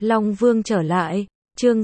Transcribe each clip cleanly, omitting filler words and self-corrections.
Long Vương trở lại, chương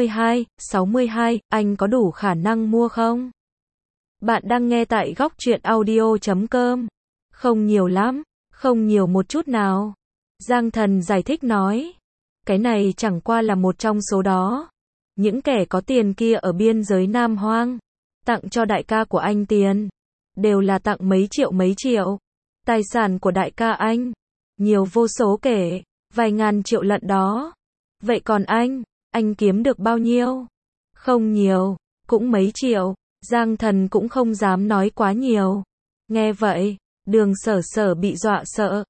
62, anh có đủ khả năng mua không? Bạn đang nghe tại góc truyện audio.com. Không nhiều lắm, không nhiều một chút nào. Giang Thần giải thích nói. Cái này chẳng qua là một trong số đó. Những kẻ có tiền kia ở biên giới Nam Hoang, tặng cho đại ca của anh tiền. Đều là tặng mấy triệu. Tài sản của đại ca anh, nhiều vô số kể, vài ngàn triệu lận đó. Vậy còn anh kiếm được bao nhiêu? Không nhiều, cũng mấy triệu. Giang Thần cũng không dám nói quá nhiều. Nghe vậy, Đường Sở bị dọa sợ.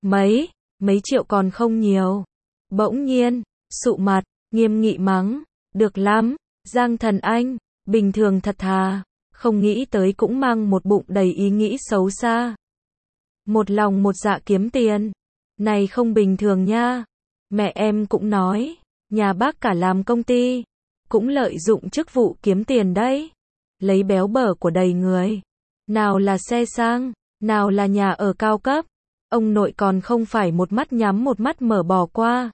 Mấy triệu còn không nhiều. Bỗng nhiên, sụ mặt, nghiêm nghị mắng. Được lắm, Giang Thần anh, bình thường thật thà, không nghĩ tới cũng mang một bụng đầy ý nghĩ xấu xa. Một lòng một dạ kiếm tiền. Này không bình thường nha. Mẹ em cũng nói, nhà bác cả làm công ty, cũng lợi dụng chức vụ kiếm tiền đấy. Lấy béo bở của đầy người. Nào là xe sang, nào là nhà ở cao cấp. Ông nội còn không phải một mắt nhắm một mắt mở bỏ qua.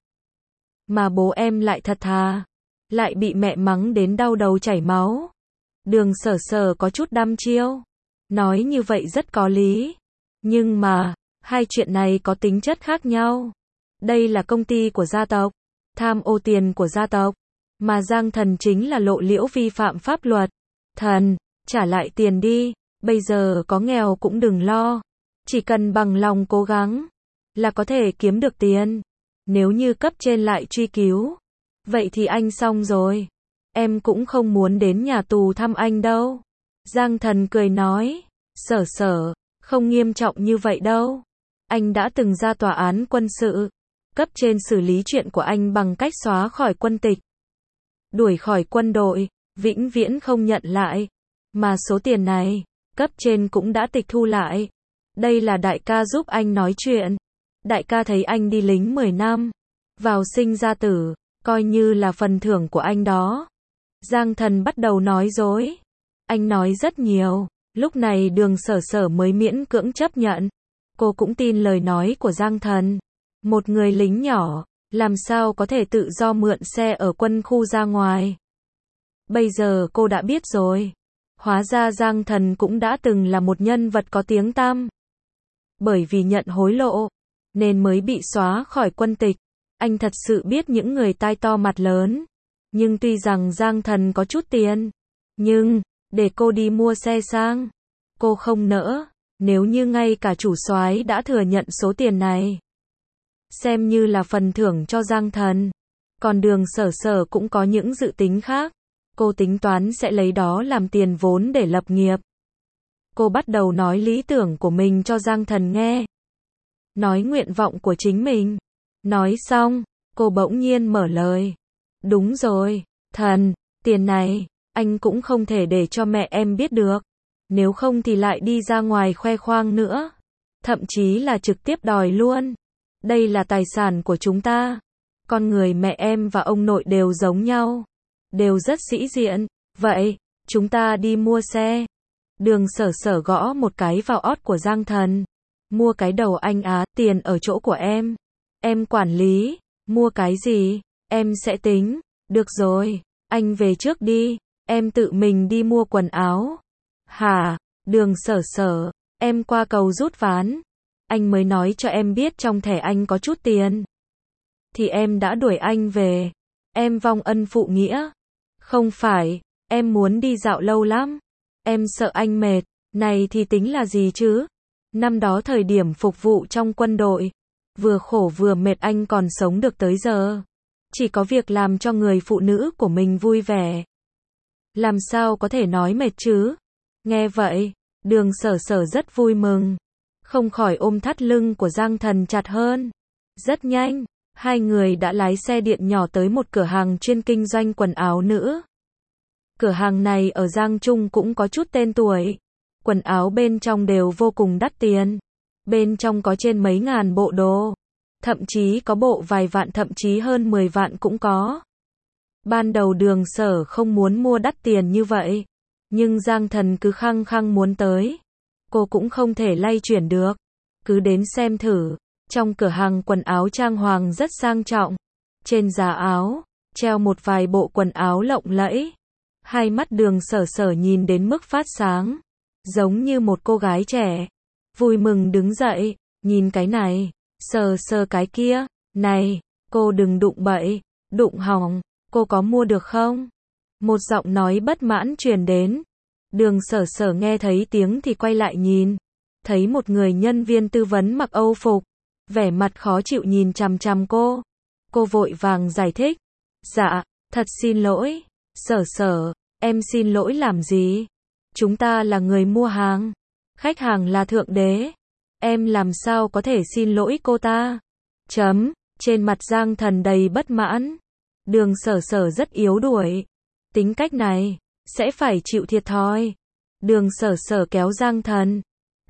Mà bố em lại thật thà, lại bị mẹ mắng đến đau đầu chảy máu. Đường Sở có chút đăm chiêu. Nói như vậy rất có lý. Nhưng mà, hai chuyện này có tính chất khác nhau. Đây là công ty của gia tộc, tham ô tiền của gia tộc. Mà Giang Thần chính là lộ liễu vi phạm pháp luật. Thần, trả lại tiền đi, bây giờ có nghèo cũng đừng lo. Chỉ cần bằng lòng cố gắng, là có thể kiếm được tiền. Nếu như cấp trên lại truy cứu, vậy thì anh xong rồi. Em cũng không muốn đến nhà tù thăm anh đâu. Giang Thần cười nói, Sở, không nghiêm trọng như vậy đâu. Anh đã từng ra tòa án quân sự. Cấp trên xử lý chuyện của anh bằng cách xóa khỏi quân tịch, đuổi khỏi quân đội, vĩnh viễn không nhận lại. Mà số tiền này, cấp trên cũng đã tịch thu lại. Đây là đại ca giúp anh nói chuyện. Đại ca thấy anh đi lính 10 năm, vào sinh ra tử, coi như là phần thưởng của anh đó. Giang Thần bắt đầu nói dối. Anh nói rất nhiều. Lúc này Đường Sở mới miễn cưỡng chấp nhận. Cô cũng tin lời nói của Giang Thần. Một người lính nhỏ, làm sao có thể tự do mượn xe ở quân khu ra ngoài. Bây giờ cô đã biết rồi. Hóa ra Giang Thần cũng đã từng là một nhân vật có tiếng tăm. Bởi vì nhận hối lộ, nên mới bị xóa khỏi quân tịch. Anh thật sự biết những người tai to mặt lớn. Nhưng tuy rằng Giang Thần có chút tiền, nhưng, để cô đi mua xe sang, cô không nỡ. Nếu như ngay cả chủ soái đã thừa nhận số tiền này, xem như là phần thưởng cho Giang Thần. Còn Đường Sở cũng có những dự tính khác. Cô tính toán sẽ lấy đó làm tiền vốn để lập nghiệp. Cô bắt đầu nói lý tưởng của mình cho Giang Thần nghe. Nói nguyện vọng của chính mình. Nói xong, cô bỗng nhiên mở lời. Đúng rồi, Thần, tiền này, anh cũng không thể để cho mẹ em biết được. Nếu không thì lại đi ra ngoài khoe khoang nữa. Thậm chí là trực tiếp đòi luôn. Đây là tài sản của chúng ta. Con người mẹ em và ông nội đều giống nhau. Đều rất sĩ diện. Vậy, chúng ta đi mua xe. Đường Sở gõ một cái vào ót của Giang Thần. Mua cái đầu anh á, tiền ở chỗ của em. Em quản lý. Mua cái gì, em sẽ tính. Được rồi, anh về trước đi. Em tự mình đi mua quần áo. Hả, Đường Sở, em qua cầu rút ván. Anh mới nói cho em biết trong thẻ anh có chút tiền. Thì em đã đuổi anh về. Em vong ân phụ nghĩa. Không phải, em muốn đi dạo lâu lắm. Em sợ anh mệt. Này thì tính là gì chứ? Năm đó thời điểm phục vụ trong quân đội, vừa khổ vừa mệt anh còn sống được tới giờ. Chỉ có việc làm cho người phụ nữ của mình vui vẻ. Làm sao có thể nói mệt chứ? Nghe vậy, Đường Sở rất vui mừng. Không khỏi ôm thắt lưng của Giang Thần chặt hơn. Rất nhanh, hai người đã lái xe điện nhỏ tới một cửa hàng chuyên kinh doanh quần áo nữ. Cửa hàng này ở Giang Trung cũng có chút tên tuổi. Quần áo bên trong đều vô cùng đắt tiền. Bên trong có trên mấy ngàn bộ đồ. Thậm chí có bộ vài vạn, thậm chí hơn 10 vạn cũng có. Ban đầu Đường Sở không muốn mua đắt tiền như vậy. Nhưng Giang Thần cứ khăng khăng muốn tới. Cô cũng không thể lay chuyển được. Cứ đến xem thử. Trong cửa hàng quần áo trang hoàng rất sang trọng. Trên giá áo, treo một vài bộ quần áo lộng lẫy. Hai mắt Đường Sở Sở nhìn đến mức phát sáng, giống như một cô gái trẻ. Vui mừng đứng dậy, nhìn cái này, sờ sờ cái kia, này, cô đừng đụng bậy, đụng hỏng, cô có mua được không? Một giọng nói bất mãn truyền đến. Đường Sở Sở nghe thấy tiếng thì quay lại nhìn, thấy một người nhân viên tư vấn mặc Âu phục, vẻ mặt khó chịu nhìn chằm chằm cô. Cô vội vàng giải thích, dạ, thật xin lỗi, Sở Sở, em xin lỗi làm gì? Chúng ta là người mua hàng, khách hàng là thượng đế, em làm sao có thể xin lỗi cô ta? Trên mặt Giang Thần đầy bất mãn. Đường Sở Sở rất yếu đuổi, tính cách này, sẽ phải chịu thiệt thòi. Đường Sở Sở kéo Giang Thần,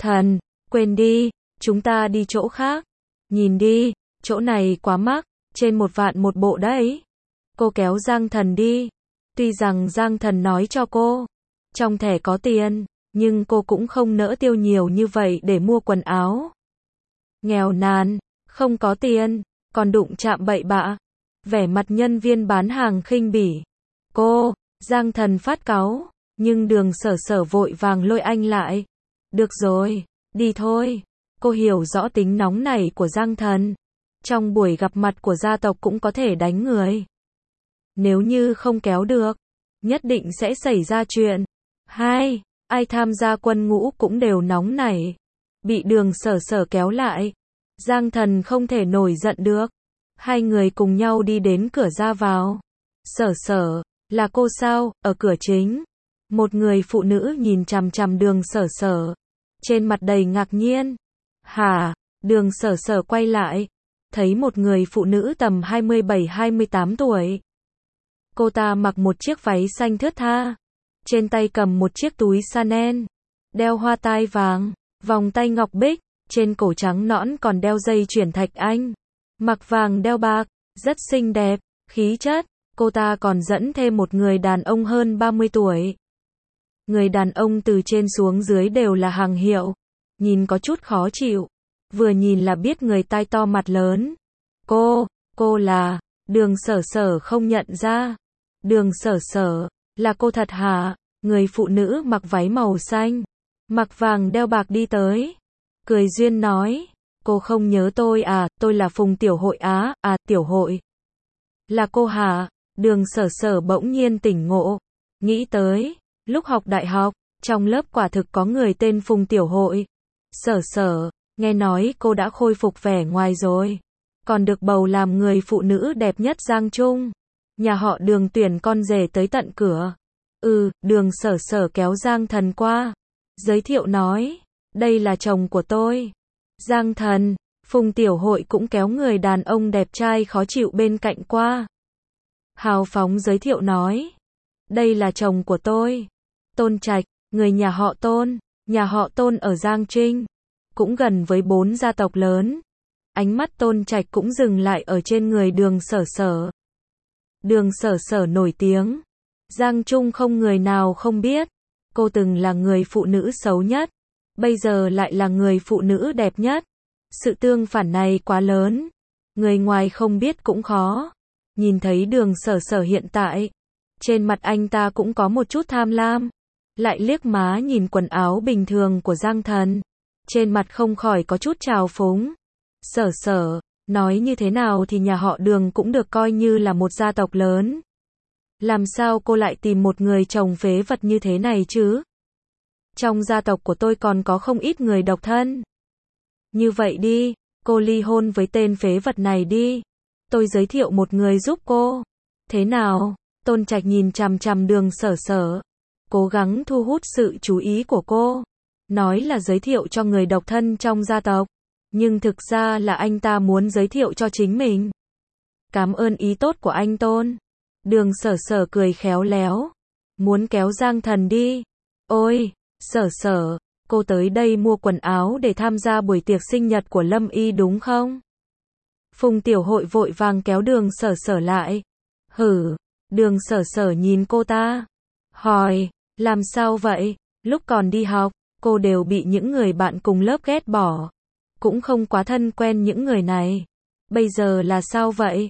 quên đi, chúng ta đi chỗ khác. Nhìn đi, chỗ này quá mắc, trên 1 vạn một bộ đấy. Cô kéo Giang Thần đi. Tuy rằng Giang Thần nói cho cô, trong thẻ có tiền, nhưng cô cũng không nỡ tiêu nhiều như vậy để mua quần áo. Nghèo nàn, không có tiền, còn đụng chạm bậy bạ. Vẻ mặt nhân viên bán hàng khinh bỉ. Giang Thần phát cáu, nhưng Đường Sở Sở vội vàng lôi anh lại. Được rồi, đi thôi. Cô hiểu rõ tính nóng nảy của Giang Thần. Trong buổi gặp mặt của gia tộc cũng có thể đánh người. Nếu như không kéo được, nhất định sẽ xảy ra chuyện. Ai tham gia quân ngũ cũng đều nóng nảy. Bị Đường Sở Sở kéo lại, Giang Thần không thể nổi giận được. Hai người cùng nhau đi đến cửa ra vào. Sở Sở, là cô sao? Ở cửa chính, một người phụ nữ nhìn chằm chằm Đường Sở Sở, trên mặt đầy ngạc nhiên. Hả? Đường Sở Sở quay lại, thấy một người phụ nữ tầm 27-28 tuổi. Cô ta mặc một chiếc váy xanh thướt tha, trên tay cầm một chiếc túi Chanel, đeo hoa tai vàng, vòng tay ngọc bích, trên cổ trắng nõn còn đeo dây chuyền thạch anh, mặc vàng đeo bạc, rất xinh đẹp, khí chất. Cô ta còn dẫn thêm một người đàn ông hơn 30 tuổi. Người đàn ông từ trên xuống dưới đều là hàng hiệu, nhìn có chút khó chịu, vừa nhìn là biết người tai to mặt lớn. Cô là, Đường Sở Sở không nhận ra. Đường Sở Sở, là cô thật hả? Người phụ nữ mặc váy màu xanh, mặc vàng đeo bạc đi tới, cười duyên nói, cô không nhớ tôi à? Tôi là Phùng Tiểu Hội á. À, Tiểu Hội, là cô hả? Đường Sở Sở bỗng nhiên tỉnh ngộ, nghĩ tới, lúc học đại học, trong lớp quả thực có người tên Phùng Tiểu Hội. Sở Sở, nghe nói cô đã khôi phục vẻ ngoài rồi, còn được bầu làm người phụ nữ đẹp nhất Giang Trung. Nhà họ Đường tuyển con rể tới tận cửa. Đường Sở Sở kéo Giang Thần qua, giới thiệu nói, đây là chồng của tôi. Giang Thần, Phùng Tiểu Hội cũng kéo người đàn ông đẹp trai khó chịu bên cạnh qua, hào phóng giới thiệu nói, đây là chồng của tôi, Tôn Trạch, người nhà họ Tôn ở Giang Trinh, cũng gần với 4 gia tộc lớn. Ánh mắt Tôn Trạch cũng dừng lại ở trên người Đường Sở Sở. Đường Sở Sở nổi tiếng, Giang Trung không người nào không biết. Cô từng là người phụ nữ xấu nhất, bây giờ lại là người phụ nữ đẹp nhất. Sự tương phản này quá lớn, người ngoài không biết cũng khó. Nhìn thấy Đường Sở Sở hiện tại, trên mặt anh ta cũng có một chút tham lam, lại liếc má nhìn quần áo bình thường của Giang Thần, trên mặt không khỏi có chút trào phúng. Sở Sở, nói như thế nào thì nhà họ Đường cũng được coi như là một gia tộc lớn. Làm sao cô lại tìm một người chồng phế vật như thế này chứ? Trong gia tộc của tôi còn có không ít người độc thân. Như vậy đi, cô ly hôn với tên phế vật này đi. Tôi giới thiệu một người giúp cô. Thế nào? Tôn Trạch nhìn chằm chằm Đường Sở Sở, cố gắng thu hút sự chú ý của cô. Nói là giới thiệu cho người độc thân trong gia tộc, nhưng thực ra là anh ta muốn giới thiệu cho chính mình. Cảm ơn ý tốt của anh Tôn. Đường Sở Sở cười khéo léo, muốn kéo Giang Thần đi. Ôi, Sở Sở, cô tới đây mua quần áo để tham gia buổi tiệc sinh nhật của Lâm Y đúng không? Phùng Tiểu Hội vội vàng kéo Đường Sở Sở lại. Đường Sở Sở nhìn cô ta, hỏi, làm sao vậy? Lúc còn đi học, cô đều bị những người bạn cùng lớp ghét bỏ, cũng không quá thân quen những người này. Bây giờ là sao vậy?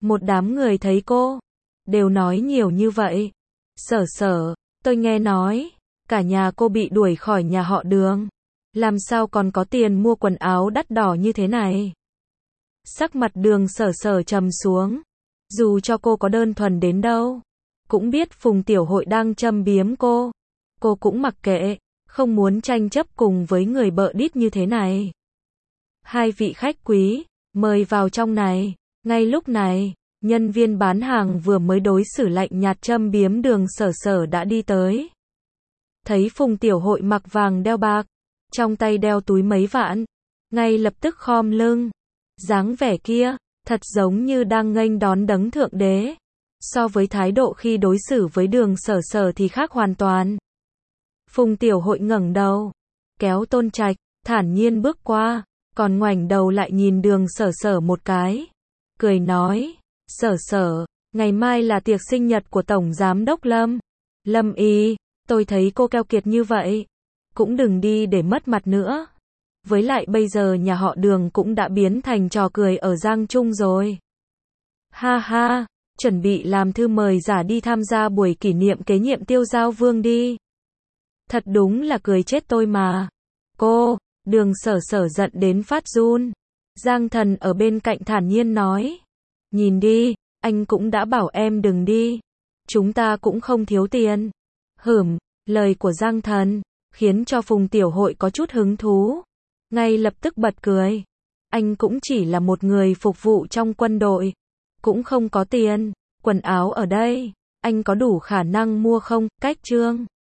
Một đám người thấy cô, đều nói nhiều như vậy. Sở Sở, tôi nghe nói, cả nhà cô bị đuổi khỏi nhà họ Đường. Làm sao còn có tiền mua quần áo đắt đỏ như thế này? Sắc mặt Đường Sở Sở trầm xuống. Dù cho cô có đơn thuần đến đâu, cũng biết Phùng Tiểu Hội đang châm biếm cô. Cô cũng mặc kệ, không muốn tranh chấp cùng với người bợ đít như thế này. Hai vị khách quý, mời vào trong này. Ngay lúc này, nhân viên bán hàng vừa mới đối xử lạnh nhạt châm biếm Đường Sở Sở đã đi tới. Thấy Phùng Tiểu Hội mặc vàng đeo bạc, trong tay đeo túi mấy vạn, ngay lập tức khom lưng. Dáng vẻ kia, thật giống như đang nghênh đón đấng thượng đế. So với thái độ khi đối xử với Đường Sở Sở thì khác hoàn toàn. Phùng Tiểu Hội ngẩng đầu, kéo Tôn Trạch, thản nhiên bước qua, còn ngoảnh đầu lại nhìn Đường Sở Sở một cái. Cười nói, Sở Sở, ngày mai là tiệc sinh nhật của Tổng Giám đốc Lâm. Lâm Y, tôi thấy cô keo kiệt như vậy, cũng đừng đi để mất mặt nữa. Với lại bây giờ nhà họ Đường cũng đã biến thành trò cười ở Giang Trung rồi. Ha ha, chuẩn bị làm thư mời giả đi tham gia buổi kỷ niệm kế nhiệm Tiêu Giao Vương đi. Thật đúng là cười chết tôi mà. Cô, Đường Sở Sở giận đến phát run. Giang Thần ở bên cạnh thản nhiên nói. Nhìn đi, anh cũng đã bảo em đừng đi. Chúng ta cũng không thiếu tiền. Lời của Giang Thần khiến cho Phùng Tiểu Hội có chút hứng thú. Ngay lập tức bật cười. Anh cũng chỉ là một người phục vụ trong quân đội, cũng không có tiền. Quần áo ở đây, anh có đủ khả năng mua không? Cách Trương